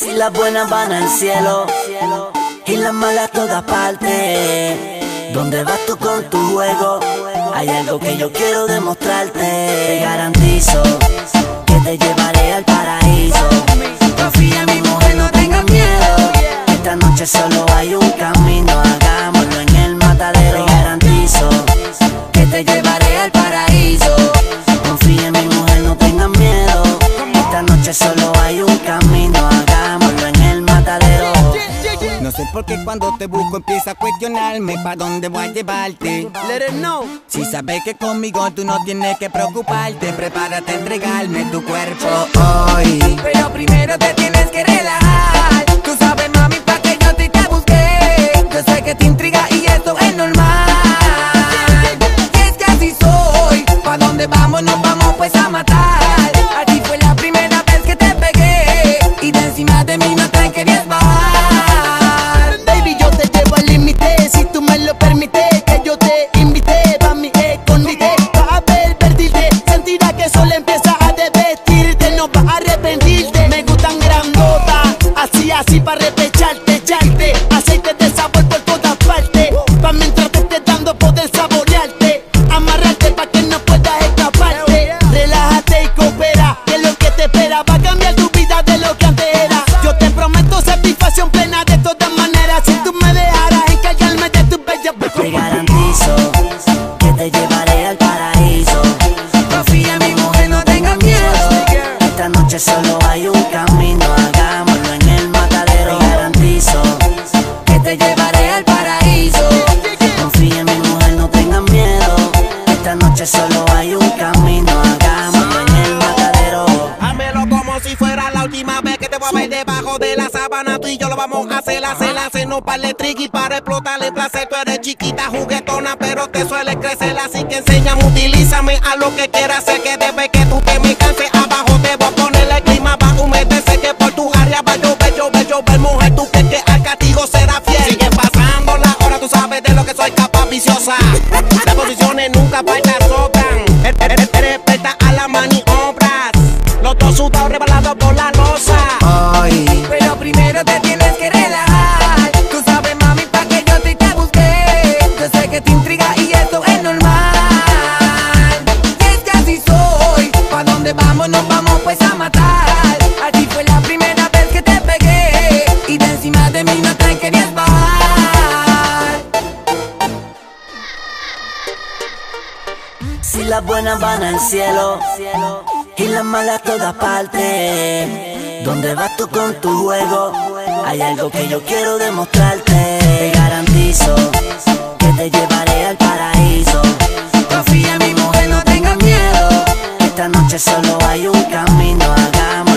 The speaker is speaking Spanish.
Si las buenas van al cielo y las malas a todas partes, ¿dónde vas tú con tu juego? Hay algo que yo quiero demostrarte. Te garantizo que te llevaré al paraíso. Confía en mi mujer, no tengas miedo. Esta noche solo hay un camino, hagámoslo en el matadero. Te garantizo que te llevaré al paraíso. Confía en mi mujer, no tengas miedo. Esta noche solo hay un camino, hagámoslo en el matadero. No sé por qué cuando te busco empieza a cuestionarme pa' dónde voy a llevarte. Let it know. Si sabes que conmigo tú no tienes que preocuparte, prepárate a entregarme tu cuerpo hoy. Pero primero te tienes que relajar. Tú sabes, mami, pa' que yo te busqué. Yo sé que te intriga y esto es normal. Y es que así soy. Pa' dónde vamos, nos vamos pues a matar. Aquí fue la primera vez que te pegué y de encima de mí no te querías bajar. Si tú me lo permites, que yo te invité pa' mi escondite, pa' a pervertirte, sentirás que solo empieza a desvestirte, no vas a arrepentirte. Me gustan grandotas, así pa' repecharte, echarte aceite de sabor por todas partes, pa' mientras te esté dando poder saborearte, amarrarte pa' que no puedas escaparte. Relájate y coopera, que lo que te espera va a cambiar tu vida de lo que antes era. Yo te prometo satisfacción plena de todas maneras, si tú me dejaras encargarme de tu bella. Te garantizo que te llevaré al paraíso. Confía en mi mujer, no tengas miedo. Esta noche solo hay un camino, hagámoslo en el matadero. Te garantizo que te llevaré al paraíso. Confía en mi mujer, no tengas miedo. Esta noche solo hay un camino, hagámoslo en el matadero. Hámelo como si fuera la última vez que te voy a ver debajo de la sábana. Tú y yo lo vamos a hacer, no para el tricky, para explotar el placer. Tú eres chiquita, juguetona, pero te suele crecer. Así que enséñame, utilízame a lo que quieras hacer. Que desde que tú te me canses, abajo te voy a poner el clima, va a humedecer. Que por tu área va a llover, mujer, tú crees que al castigo será fiel. Sigue pasando la hora, tú sabes de lo que soy capaz, viciosa. Las posiciones nunca faltan, sobran. Eres experta a las maniobras. Los dos sudados rebalados por la losa. Hoy, pero primero te tienes que relajar. Tú sabes, mami, pa' que yo te busqué. Yo sé que te intriga y esto es normal. Y es que así soy. Pa' dónde vamos, nos vamos pues a matar. Aquí fue la primera vez que te pegué y de encima de mí no te querías bajar. Si las buenas van al cielo y las malas a todas partes, ¿dónde vas tú con tu juego? Hay algo que yo quiero demostrarte. Te garantizo que te llevaré al paraíso. Confía en mi mujer, no tengas miedo. Esta noche solo hay un camino, hagamos